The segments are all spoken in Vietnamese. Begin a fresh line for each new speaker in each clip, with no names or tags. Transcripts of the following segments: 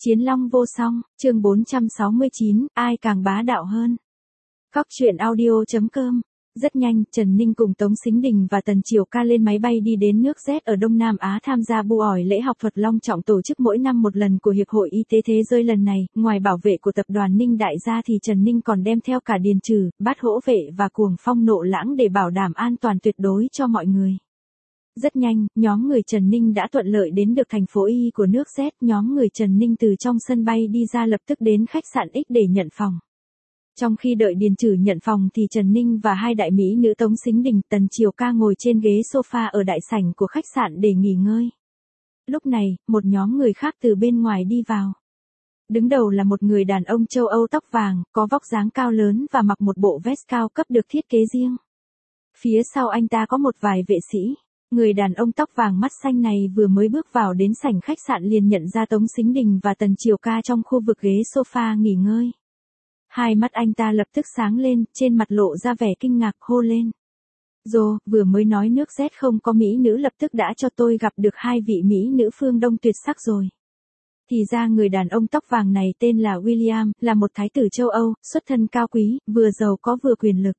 Chiến long vô song, chương 469, ai càng bá đạo hơn. Góc truyện audio.com. Rất nhanh, Trần Ninh cùng Tống Sính Đình và Tần Triều Ca lên máy bay đi đến nước Z ở Đông Nam Á tham gia bu ỏi lễ học thuật long trọng tổ chức mỗi năm một lần của Hiệp hội Y tế Thế giới lần này. Ngoài bảo vệ của tập đoàn Ninh Đại gia thì Trần Ninh còn đem theo cả Điền Trừ, Bát Hỗ Vệ và Cuồng Phong Nộ Lãng để bảo đảm an toàn tuyệt đối cho mọi người. Rất nhanh, nhóm người Trần Ninh đã thuận lợi đến được thành phố Y của nước Z. Nhóm người Trần Ninh từ trong sân bay đi ra lập tức đến khách sạn X để nhận phòng. Trong khi đợi Điền Trừ nhận phòng thì Trần Ninh và hai đại mỹ nữ Tống Sính Đình, Tần Triều Ca ngồi trên ghế sofa ở đại sảnh của khách sạn để nghỉ ngơi. Lúc này, một nhóm người khác từ bên ngoài đi vào. Đứng đầu là một người đàn ông châu Âu tóc vàng, có vóc dáng cao lớn và mặc một bộ vest cao cấp được thiết kế riêng. Phía sau anh ta có một vài vệ sĩ. Người đàn ông tóc vàng mắt xanh này vừa mới bước vào đến sảnh khách sạn liền nhận ra Tống Sính Đình và Tần Triều Ca trong khu vực ghế sofa nghỉ ngơi. Hai mắt anh ta lập tức sáng lên, trên mặt lộ ra vẻ kinh ngạc hô lên. Dồ, vừa mới nói nước Z không có mỹ nữ lập tức đã cho tôi gặp được hai vị mỹ nữ phương Đông tuyệt sắc rồi. Thì ra người đàn ông tóc vàng này tên là William, là một thái tử châu Âu, xuất thân cao quý, vừa giàu có vừa quyền lực.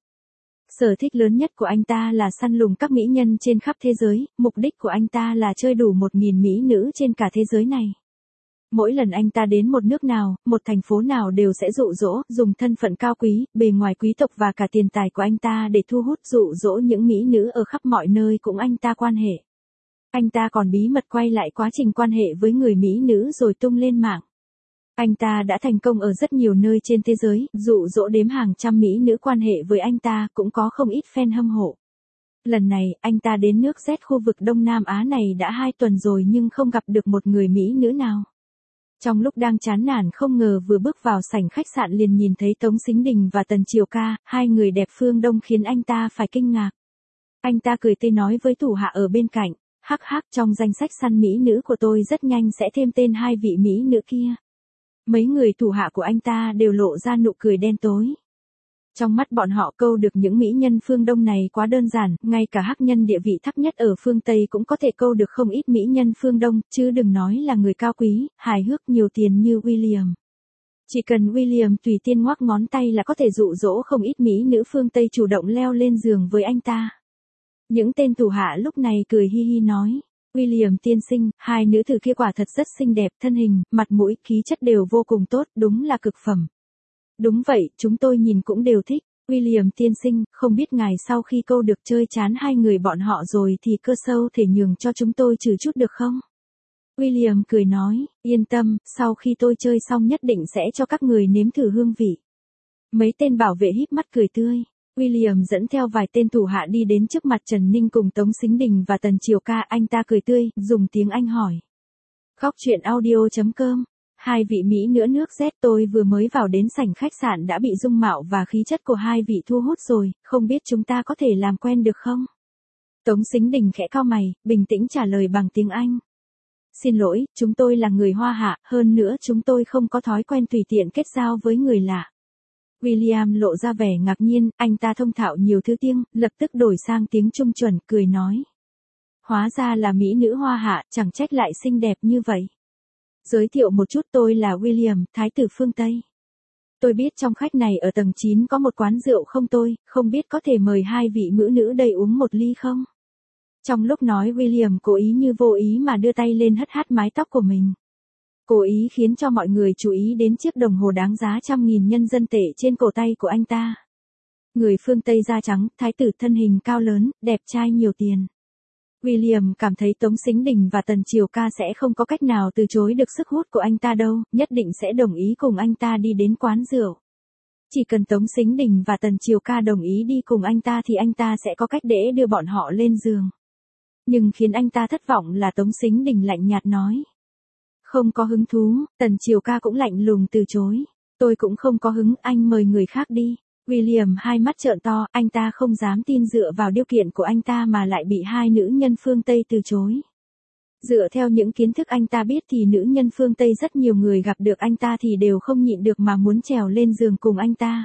Sở thích lớn nhất của anh ta là săn lùng các mỹ nhân trên khắp thế giới, mục đích của anh ta là chơi đủ 1.000 mỹ nữ trên cả thế giới này. Mỗi lần anh ta đến một nước nào, một thành phố nào đều sẽ dụ dỗ, dùng thân phận cao quý, bề ngoài quý tộc và cả tiền tài của anh ta để thu hút dụ dỗ những mỹ nữ ở khắp mọi nơi cùng anh ta quan hệ. Anh ta còn bí mật quay lại quá trình quan hệ với người mỹ nữ rồi tung lên mạng. Anh ta đã thành công ở rất nhiều nơi trên thế giới, dụ dỗ đếm hàng trăm mỹ nữ quan hệ với anh ta, cũng có không ít fan hâm mộ. Lần này, anh ta đến nước Z khu vực Đông Nam Á này đã 2 tuần rồi nhưng không gặp được một người mỹ nữ nào. Trong lúc đang chán nản không ngờ vừa bước vào sảnh khách sạn liền nhìn thấy Tống Sính Đình và Tần Triều Ca, hai người đẹp phương Đông khiến anh ta phải kinh ngạc. Anh ta cười tươi nói với thủ hạ ở bên cạnh, hắc hắc, trong danh sách săn mỹ nữ của tôi rất nhanh sẽ thêm tên hai vị mỹ nữ kia. Mấy người thủ hạ của anh ta đều lộ ra nụ cười đen tối. Trong mắt bọn họ câu được những mỹ nhân phương Đông này quá đơn giản, ngay cả hắc nhân địa vị thấp nhất ở phương Tây cũng có thể câu được không ít mỹ nhân phương Đông, chứ đừng nói là người cao quý, hài hước nhiều tiền như William. Chỉ cần William tùy tiện ngoắc ngón tay là có thể dụ dỗ không ít mỹ nữ phương Tây chủ động leo lên giường với anh ta. Những tên thủ hạ lúc này cười hi hi nói. William tiên sinh, hai nữ tử kia quả thật rất xinh đẹp, thân hình, mặt mũi, khí chất đều vô cùng tốt, đúng là cực phẩm. Đúng vậy, chúng tôi nhìn cũng đều thích. William tiên sinh, không biết ngài sau khi câu được chơi chán hai người bọn họ rồi thì cơ sâu thể nhường cho chúng tôi trừ chút được không? William cười nói, yên tâm, sau khi tôi chơi xong nhất định sẽ cho các người nếm thử hương vị. Mấy tên bảo vệ híp mắt cười tươi. William dẫn theo vài tên thủ hạ đi đến trước mặt Trần Ninh cùng Tống Sính Đình và Tần Triều Ca, anh ta cười tươi, dùng tiếng Anh hỏi. Góc truyện audio.com. Hai vị mỹ nữ nước Z, tôi vừa mới vào đến sảnh khách sạn đã bị dung mạo và khí chất của hai vị thu hút rồi, không biết chúng ta có thể làm quen được không? Tống Sính Đình khẽ cau mày, bình tĩnh trả lời bằng tiếng Anh. Xin lỗi, chúng tôi là người Hoa Hạ, hơn nữa chúng tôi không có thói quen tùy tiện kết giao với người lạ. William lộ ra vẻ ngạc nhiên, anh ta thông thạo nhiều thứ tiếng, lập tức đổi sang tiếng Trung chuẩn, cười nói. Hóa ra là mỹ nữ Hoa Hạ, chẳng trách lại xinh đẹp như vậy. Giới thiệu một chút, tôi là William, thái tử phương Tây. Tôi biết trong khách này ở tầng 9 có một quán rượu không biết có thể mời hai vị mỹ nữ đây uống một ly không? Trong lúc nói William cố ý như vô ý mà đưa tay lên hất hắt mái tóc của mình. Cố ý khiến cho mọi người chú ý đến chiếc đồng hồ đáng giá 100.000 nhân dân tệ trên cổ tay của anh ta. Người phương Tây da trắng, thái tử thân hình cao lớn, đẹp trai nhiều tiền. William cảm thấy Tống Sính Đình và Tần Triều Ca sẽ không có cách nào từ chối được sức hút của anh ta đâu, nhất định sẽ đồng ý cùng anh ta đi đến quán rượu. Chỉ cần Tống Sính Đình và Tần Triều Ca đồng ý đi cùng anh ta thì anh ta sẽ có cách để đưa bọn họ lên giường. Nhưng khiến anh ta thất vọng là Tống Sính Đình lạnh nhạt nói. Không có hứng thú, Tần Triều Ca cũng lạnh lùng từ chối. Tôi cũng không có hứng, anh mời người khác đi. William hai mắt trợn to, anh ta không dám tin dựa vào điều kiện của anh ta mà lại bị hai nữ nhân phương Tây từ chối. Dựa theo những kiến thức anh ta biết thì nữ nhân phương Tây rất nhiều người gặp được anh ta thì đều không nhịn được mà muốn trèo lên giường cùng anh ta.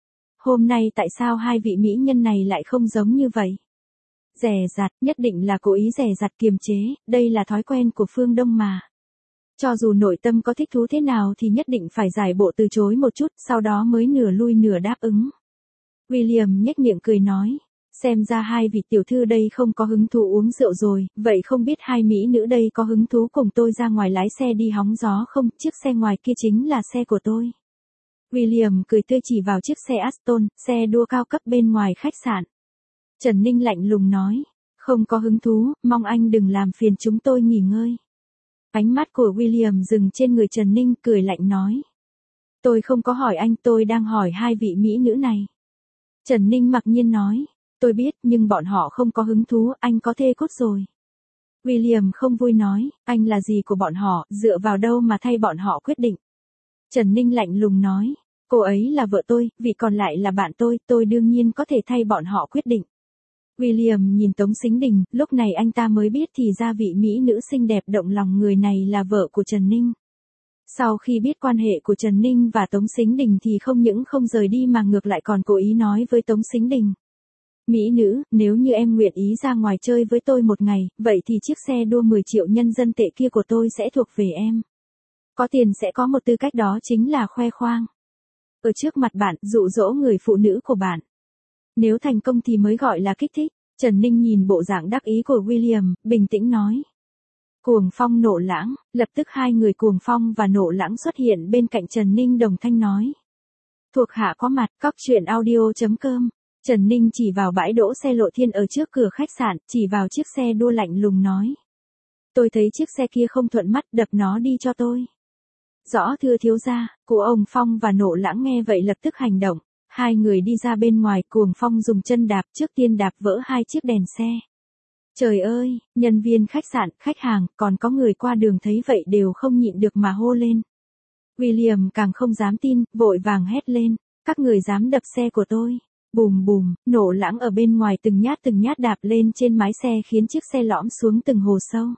Hôm nay tại sao hai vị mỹ nhân này lại không giống như vậy? Dè dặt, nhất định là cố ý dè dặt kiềm chế, đây là thói quen của phương Đông mà. Cho dù nội tâm có thích thú thế nào thì nhất định phải giải bộ từ chối một chút, sau đó mới nửa lui nửa đáp ứng. William nhếch miệng cười nói, xem ra hai vị tiểu thư đây không có hứng thú uống rượu rồi, vậy không biết hai mỹ nữ đây có hứng thú cùng tôi ra ngoài lái xe đi hóng gió không, chiếc xe ngoài kia chính là xe của tôi. William cười tươi chỉ vào chiếc xe Aston, xe đua cao cấp bên ngoài khách sạn. Trần Ninh lạnh lùng nói, không có hứng thú, mong anh đừng làm phiền chúng tôi nghỉ ngơi. Ánh mắt của William dừng trên người Trần Ninh, cười lạnh nói. Tôi không có hỏi anh, tôi đang hỏi hai vị mỹ nữ này. Trần Ninh mặc nhiên nói, tôi biết nhưng bọn họ không có hứng thú, anh có thê cốt rồi. William không vui nói, anh là gì của bọn họ, dựa vào đâu mà thay bọn họ quyết định. Trần Ninh lạnh lùng nói, cô ấy là vợ tôi, vị còn lại là bạn tôi đương nhiên có thể thay bọn họ quyết định. William nhìn Tống Sính Đình, lúc này anh ta mới biết thì ra vị mỹ nữ xinh đẹp động lòng người này là vợ của Trần Ninh. Sau khi biết quan hệ của Trần Ninh và Tống Sính Đình thì không những không rời đi mà ngược lại còn cố ý nói với Tống Sính Đình. Mỹ nữ, nếu như em nguyện ý ra ngoài chơi với tôi một ngày, vậy thì chiếc xe đua 10 triệu nhân dân tệ kia của tôi sẽ thuộc về em. Có tiền sẽ có một tư cách, đó chính là khoe khoang. Ở trước mặt bạn, dụ dỗ người phụ nữ của bạn. Nếu thành công thì mới gọi là kích thích. Trần Ninh nhìn bộ dạng đắc ý của William, bình tĩnh nói. Cuồng Phong Nộ Lãng, lập tức hai người Cuồng Phong và Nộ Lãng xuất hiện bên cạnh Trần Ninh đồng thanh nói. Thuộc hạ có mặt, cóc truyện audio.com. Trần Ninh chỉ vào bãi đỗ xe Lộ Thiên ở trước cửa khách sạn, chỉ vào chiếc xe đua lạnh lùng nói. Tôi thấy chiếc xe kia không thuận mắt, đập nó đi cho tôi. Rõ thưa thiếu gia, của ông Phong và Nộ Lãng nghe vậy lập tức hành động. Hai người đi ra bên ngoài, Cuồng Phong dùng chân đạp, trước tiên đạp vỡ hai chiếc đèn xe. Trời ơi, nhân viên khách sạn, khách hàng, còn có người qua đường thấy vậy đều không nhịn được mà hô lên. William càng không dám tin, vội vàng hét lên, các người dám đập xe của tôi. Bùm bùm, Nộ Lãng ở bên ngoài từng nhát đạp lên trên mái xe khiến chiếc xe lõm xuống từng hồ sâu.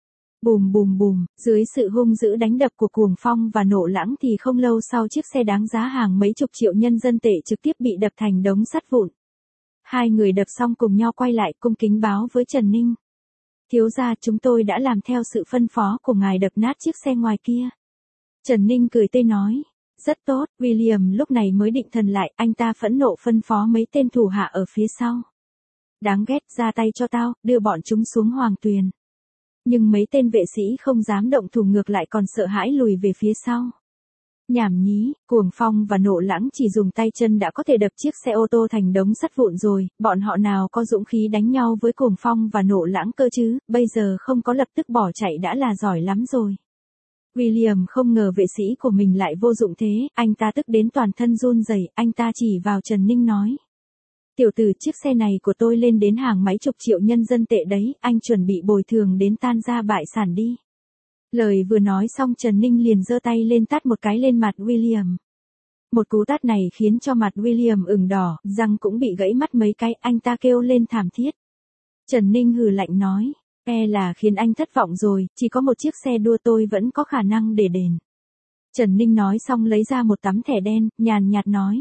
Bùm bùm bùm, dưới sự hung dữ đánh đập của Cuồng Phong và Nộ Lãng thì không lâu sau chiếc xe đáng giá hàng mấy chục triệu nhân dân tệ trực tiếp bị đập thành đống sắt vụn. Hai người đập xong cùng nhau quay lại cung kính báo với Trần Ninh. Thiếu gia, chúng tôi đã làm theo sự phân phó của ngài, đập nát chiếc xe ngoài kia. Trần Ninh cười tươi nói. Rất tốt, William lúc này mới định thần lại, anh ta phẫn nộ phân phó mấy tên thủ hạ ở phía sau. Đáng ghét, ra tay cho tao, đưa bọn chúng xuống Hoàng Tuyền. Nhưng mấy tên vệ sĩ không dám động thủ, ngược lại còn sợ hãi lùi về phía sau. Nhảm nhí, Cuồng Phong và Nộ Lãng chỉ dùng tay chân đã có thể đập chiếc xe ô tô thành đống sắt vụn rồi, bọn họ nào có dũng khí đánh nhau với Cuồng Phong và Nộ Lãng cơ chứ, bây giờ không có lập tức bỏ chạy đã là giỏi lắm rồi. William không ngờ vệ sĩ của mình lại vô dụng thế, anh ta tức đến toàn thân run rẩy, anh ta chỉ vào Trần Ninh nói. Tiểu tử, chiếc xe này của tôi lên đến hàng mấy chục triệu nhân dân tệ đấy, anh chuẩn bị bồi thường đến tan gia bại sản đi. Lời vừa nói xong Trần Ninh liền giơ tay lên tát một cái lên mặt William. Một cú tát này khiến cho mặt William ửng đỏ, răng cũng bị gãy mất mấy cái, anh ta kêu lên thảm thiết. Trần Ninh hừ lạnh nói, là khiến anh thất vọng rồi, chỉ có một chiếc xe đua tôi vẫn có khả năng để đền. Trần Ninh nói xong lấy ra một tấm thẻ đen, nhàn nhạt nói.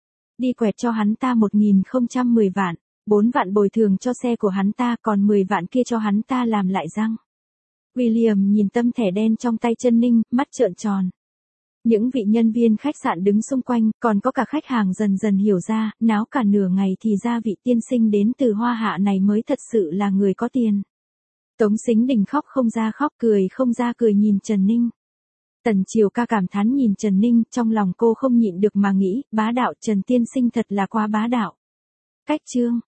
Đi quẹt cho hắn ta 1010 vạn, 4 vạn bồi thường cho xe của hắn ta, còn 10 vạn kia cho hắn ta làm lại răng. William nhìn tấm thẻ đen trong tay Trần Ninh, mắt trợn tròn. Những vị nhân viên khách sạn đứng xung quanh, còn có cả khách hàng dần dần hiểu ra, náo cả nửa ngày thì ra vị tiên sinh đến từ Hoa Hạ này mới thật sự là người có tiền. Tống Sính Đình khóc không ra khóc, cười không ra cười nhìn Trần Ninh. Tần Triều Ca cảm thán nhìn Trần Ninh, trong lòng cô không nhịn được mà nghĩ, bá đạo, Trần tiên sinh thật là quá bá đạo. Cách chương